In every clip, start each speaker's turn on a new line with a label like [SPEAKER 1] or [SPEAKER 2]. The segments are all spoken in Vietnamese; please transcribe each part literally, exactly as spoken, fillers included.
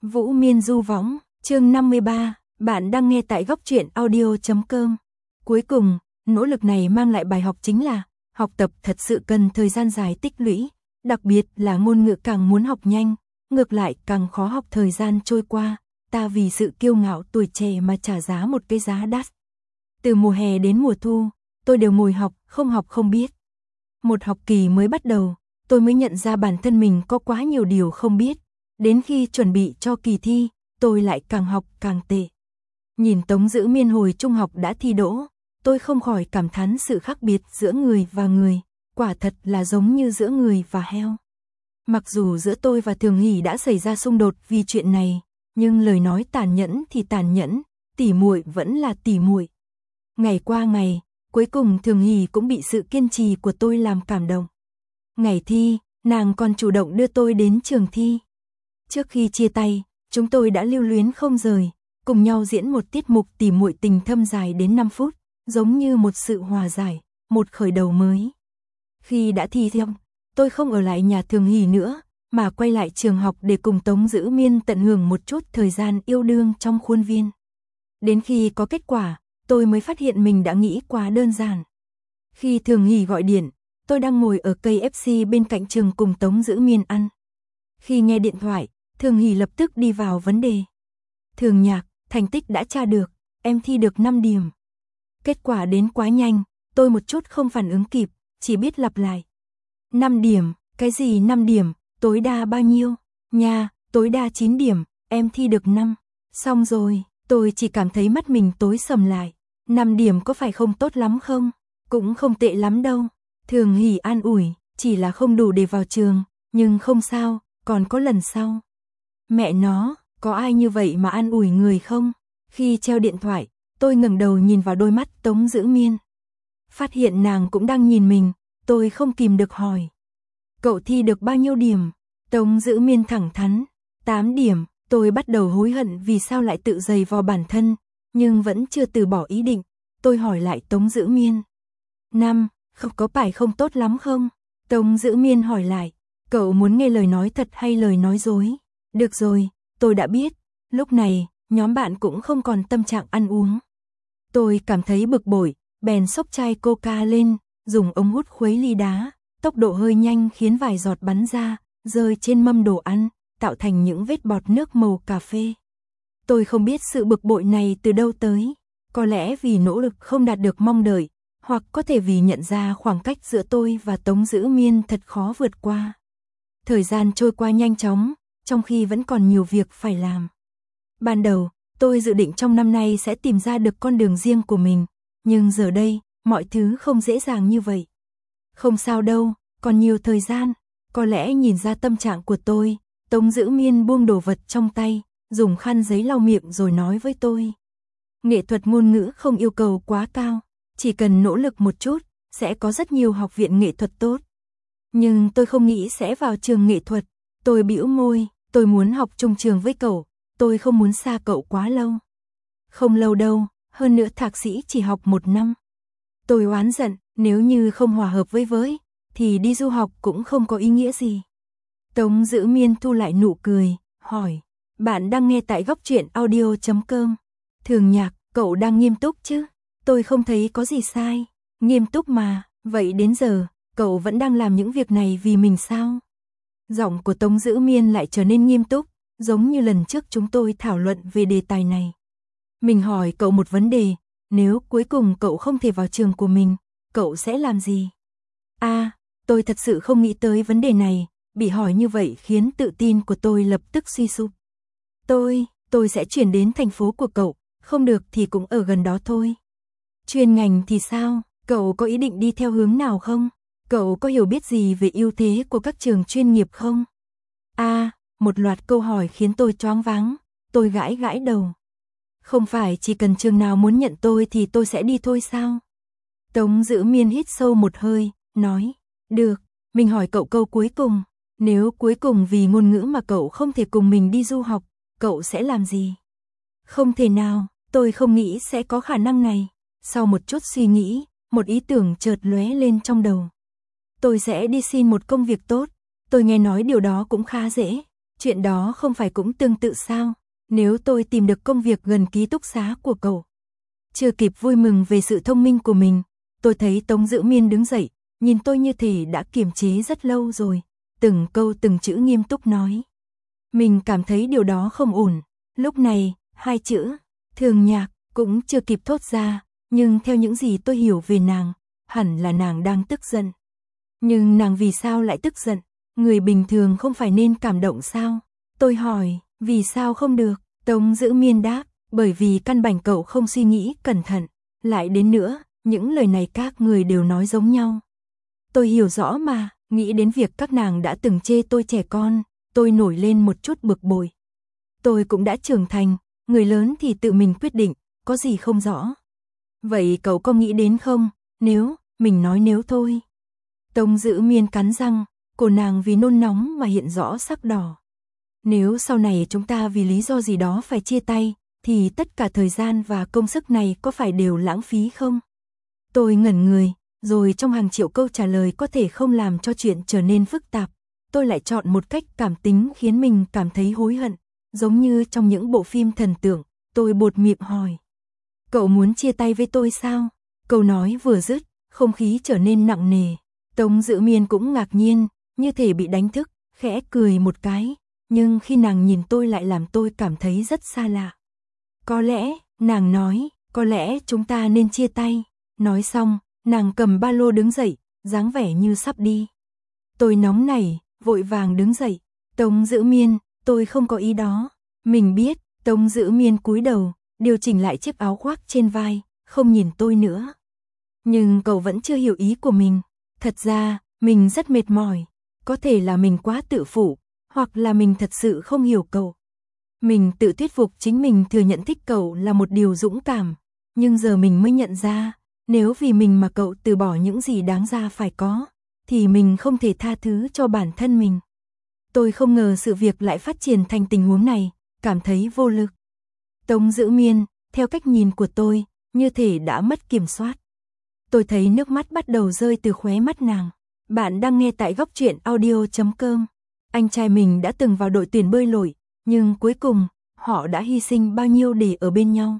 [SPEAKER 1] Vũ Miên du võng, chương năm mươi ba, bạn đang nghe tại góc truyện audio chấm com. Cuối cùng, nỗ lực này mang lại bài học chính là, học tập thật sự cần thời gian dài tích lũy, đặc biệt là ngôn ngữ càng muốn học nhanh, ngược lại càng khó học thời gian trôi qua, ta vì sự kiêu ngạo tuổi trẻ mà trả giá một cái giá đắt. Từ mùa hè đến mùa thu, tôi đều ngồi học, không học không biết. Một học kỳ mới bắt đầu, tôi mới nhận ra bản thân mình có quá nhiều điều không biết. Đến khi chuẩn bị cho kỳ thi, tôi lại càng học càng tệ. Nhìn Tống Dữ Miên hồi trung học đã thi đỗ, tôi không khỏi cảm thán sự khác biệt giữa người và người, quả thật là giống như giữa người và heo. Mặc dù giữa tôi và Thường Hỷ đã xảy ra xung đột vì chuyện này, nhưng lời nói tàn nhẫn thì tàn nhẫn, tỉ muội vẫn là tỉ muội. Ngày qua ngày, cuối cùng Thường Hỷ cũng bị sự kiên trì của tôi làm cảm động. Ngày thi, nàng còn chủ động đưa tôi đến trường thi. Trước khi chia tay, chúng tôi đã lưu luyến không rời, cùng nhau diễn một tiết mục tỉ muội tình thâm dài đến năm phút, giống như một sự hòa giải, một khởi đầu mới. Khi đã thi xong, tôi không ở lại nhà Thường Hỷ nữa, mà quay lại trường học để cùng Tống Dữ Miên tận hưởng một chút thời gian yêu đương trong khuôn viên. Đến khi có kết quả, tôi mới phát hiện mình đã nghĩ quá đơn giản. Khi Thường Hỷ gọi điện, tôi đang ngồi ở cây ép xê bên cạnh trường cùng Tống Dữ Miên ăn. Khi nghe điện thoại, Thường Hỷ lập tức đi vào vấn đề. Thường Nhạc, thành tích đã tra được, em thi được năm điểm. Kết quả đến quá nhanh, tôi một chút không phản ứng kịp, chỉ biết lặp lại. năm điểm, cái gì năm điểm, tối đa bao nhiêu? Nha, tối đa chín điểm, em thi được năm. Xong rồi, tôi chỉ cảm thấy mắt mình tối sầm lại. năm điểm có phải không tốt lắm không? Cũng không tệ lắm đâu. Thường Hỷ an ủi, chỉ là không đủ để vào trường, nhưng không sao, còn có lần sau. Mẹ nó, có ai như vậy mà an ủi người không? Khi treo điện thoại, tôi ngẩng đầu nhìn vào đôi mắt Tống Dữ Miên. Phát hiện nàng cũng đang nhìn mình, tôi không kìm được hỏi. Cậu thi được bao nhiêu điểm? Tống Dữ Miên thẳng thắn, tám điểm. Tôi bắt đầu hối hận vì sao lại tự giày vò bản thân, nhưng vẫn chưa từ bỏ ý định. Tôi hỏi lại Tống Dữ Miên. năm, không có phải không tốt lắm không? Tống Dữ Miên hỏi lại, cậu muốn nghe lời nói thật hay lời nói dối? Được rồi, tôi đã biết. Lúc này, nhóm bạn cũng không còn tâm trạng ăn uống. Tôi cảm thấy bực bội, bèn xốc chai coca lên, dùng ống hút khuấy ly đá, tốc độ hơi nhanh khiến vài giọt bắn ra, rơi trên mâm đồ ăn, tạo thành những vết bọt nước màu cà phê. Tôi không biết sự bực bội này từ đâu tới, có lẽ vì nỗ lực không đạt được mong đợi, hoặc có thể vì nhận ra khoảng cách giữa tôi và Tống Dữ Miên thật khó vượt qua. Thời gian trôi qua nhanh chóng, trong khi vẫn còn nhiều việc phải làm. Ban đầu, tôi dự định trong năm nay sẽ tìm ra được con đường riêng của mình, nhưng giờ đây, mọi thứ không dễ dàng như vậy. Không sao đâu, còn nhiều thời gian, có lẽ nhìn ra tâm trạng của tôi, Tống Dữ Miên buông đồ vật trong tay, dùng khăn giấy lau miệng rồi nói với tôi. Nghệ thuật ngôn ngữ không yêu cầu quá cao, chỉ cần nỗ lực một chút, sẽ có rất nhiều học viện nghệ thuật tốt. Nhưng tôi không nghĩ sẽ vào trường nghệ thuật, tôi bĩu môi, tôi muốn học chung trường với cậu, tôi không muốn xa cậu quá lâu. Không lâu đâu, hơn nữa thạc sĩ chỉ học một năm. Tôi oán giận, nếu như không hòa hợp với với, thì đi du học cũng không có ý nghĩa gì. Tống Dữ Miên thu lại nụ cười, hỏi, bạn đang nghe tại góc truyện audio chấm com. Thường Nhạc, cậu đang nghiêm túc chứ? Tôi không thấy có gì sai. Nghiêm túc mà, vậy đến giờ, cậu vẫn đang làm những việc này vì mình sao? Giọng của Tống Dữ Miên lại trở nên nghiêm túc, giống như lần trước chúng tôi thảo luận về đề tài này. Mình hỏi cậu một vấn đề, nếu cuối cùng cậu không thể vào trường của mình, cậu sẽ làm gì? À, tôi thật sự không nghĩ tới vấn đề này, bị hỏi như vậy khiến tự tin của tôi lập tức suy sụp. Tôi, tôi sẽ chuyển đến thành phố của cậu, không được thì cũng ở gần đó thôi. Chuyên ngành thì sao, cậu có ý định đi theo hướng nào không? Cậu có hiểu biết gì về ưu thế của các trường chuyên nghiệp không? À, một loạt câu hỏi khiến tôi choáng váng, tôi gãi gãi đầu. Không phải chỉ cần trường nào muốn nhận tôi thì tôi sẽ đi thôi sao? Tống Dữ Miên hít sâu một hơi, nói, được, mình hỏi cậu câu cuối cùng, nếu cuối cùng vì ngôn ngữ mà cậu không thể cùng mình đi du học, cậu sẽ làm gì? Không thể nào, tôi không nghĩ sẽ có khả năng này. Sau một chút suy nghĩ, một ý tưởng chợt lóe lên trong đầu. Tôi sẽ đi xin một công việc tốt, tôi nghe nói điều đó cũng khá dễ. chuyện đó không phải cũng tương tự sao? Nếu tôi tìm được công việc gần ký túc xá của cậu. Chưa kịp vui mừng về sự thông minh của mình, tôi thấy Tống Dữ Miên đứng dậy, nhìn tôi như thể đã kiềm chế rất lâu rồi, từng câu từng chữ nghiêm túc nói. Mình cảm thấy điều đó không ổn, lúc này, hai chữ, Thường Nhạc, cũng chưa kịp thốt ra, nhưng theo những gì tôi hiểu về nàng, hẳn là nàng đang tức giận. Nhưng nàng vì sao lại tức giận? Người bình thường không phải nên cảm động sao? Tôi hỏi, vì sao không được? Tống Dữ Miên đáp, bởi vì căn bản cậu không suy nghĩ cẩn thận. Lại đến nữa, những lời này các người đều nói giống nhau. Tôi hiểu rõ mà, nghĩ đến việc các nàng đã từng chê tôi trẻ con, tôi nổi lên một chút bực bội. Tôi cũng đã trưởng thành, người lớn thì tự mình quyết định, có gì không rõ. Vậy cậu có nghĩ đến không, nếu, mình nói nếu thôi. Tống Dữ Miên cắn răng, cổ nàng vì nôn nóng mà hiện rõ sắc đỏ. Nếu sau này chúng ta vì lý do gì đó phải chia tay, thì tất cả thời gian và công sức này có phải đều lãng phí không? Tôi ngẩn người, rồi trong hàng triệu câu trả lời có thể không làm cho chuyện trở nên phức tạp. Tôi lại chọn một cách cảm tính khiến mình cảm thấy hối hận, giống như trong những bộ phim thần tượng. Tôi buột miệng hỏi, cậu muốn chia tay với tôi sao? Câu nói vừa dứt, không khí trở nên nặng nề. Tống Dữ Miên cũng ngạc nhiên, như thể bị đánh thức, khẽ cười một cái, nhưng khi nàng nhìn tôi lại làm tôi cảm thấy rất xa lạ. Có lẽ, nàng nói, có lẽ chúng ta nên chia tay. Nói xong, nàng cầm ba lô đứng dậy, dáng vẻ như sắp đi. Tôi nóng nảy, vội vàng đứng dậy. Tống Dữ Miên, tôi không có ý đó. Mình biết. Tống Dữ Miên cúi đầu, điều chỉnh lại chiếc áo khoác trên vai, không nhìn tôi nữa. Nhưng cậu vẫn chưa hiểu ý của mình. Thật ra, mình rất mệt mỏi. Có thể là mình quá tự phụ, hoặc là mình thật sự không hiểu cậu. Mình tự thuyết phục chính mình thừa nhận thích cậu là một điều dũng cảm. Nhưng giờ mình mới nhận ra, nếu vì mình mà cậu từ bỏ những gì đáng ra phải có, thì mình không thể tha thứ cho bản thân mình. Tôi không ngờ sự việc lại phát triển thành tình huống này, cảm thấy vô lực. Tống Dữ Miên, theo cách nhìn của tôi, như thể đã mất kiểm soát. Tôi thấy nước mắt bắt đầu rơi từ khóe mắt nàng. Bạn đang nghe tại góc truyện audio chấm com. Anh trai mình đã từng vào đội tuyển bơi lội, nhưng cuối cùng, họ đã hy sinh bao nhiêu để ở bên nhau.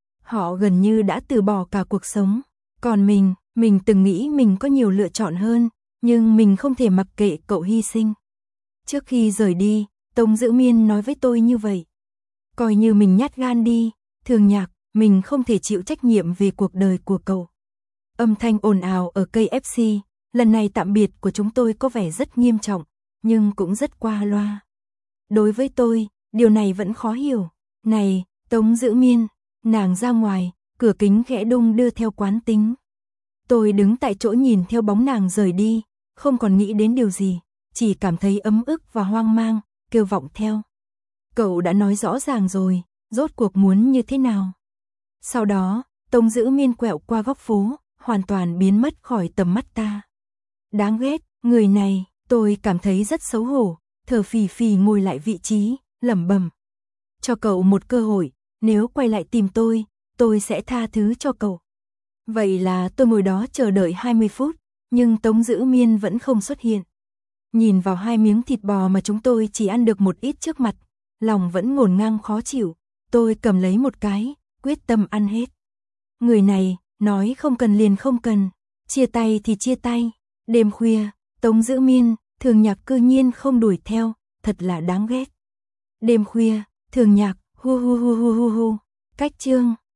[SPEAKER 1] Họ gần như đã từ bỏ cả cuộc sống. Còn mình, mình từng nghĩ mình có nhiều lựa chọn hơn, nhưng mình không thể mặc kệ cậu hy sinh. Trước khi rời đi, Tống Dữ Miên nói với tôi như vậy. Coi như mình nhát gan đi, Thường Nhạc, mình không thể chịu trách nhiệm về cuộc đời của cậu. Âm thanh ồn ào ở cây ép xê, lần này tạm biệt của chúng tôi có vẻ rất nghiêm trọng, nhưng cũng rất qua loa. Đối với tôi, điều này vẫn khó hiểu. Này, Tống Dữ Miên, nàng ra ngoài, cửa kính khẽ đung đưa theo quán tính. Tôi đứng tại chỗ nhìn theo bóng nàng rời đi, không còn nghĩ đến điều gì, chỉ cảm thấy ấm ức và hoang mang, kêu vọng theo. Cậu đã nói rõ ràng rồi, rốt cuộc muốn như thế nào? Sau đó, Tống Dữ Miên quẹo qua góc phố, hoàn toàn biến mất khỏi tầm mắt ta. Đáng ghét, người này, tôi cảm thấy rất xấu hổ, thở phì phì ngồi lại vị trí, lẩm bẩm. Cho cậu một cơ hội, nếu quay lại tìm tôi, tôi sẽ tha thứ cho cậu. Vậy là tôi ngồi đó chờ đợi hai mươi phút, nhưng Tống Dữ Miên vẫn không xuất hiện. Nhìn vào hai miếng thịt bò mà chúng tôi chỉ ăn được một ít trước mặt, lòng vẫn ngổn ngang khó chịu, tôi cầm lấy một cái, quyết tâm ăn hết. Người này, nói không cần liền không cần, chia tay thì chia tay. Đêm khuya, Tống Dữ Miên, Thường Nhạc cư nhiên không đuổi theo, thật là đáng ghét. Đêm khuya, Thường Nhạc, hu hu hu hu hu hu, cách chương.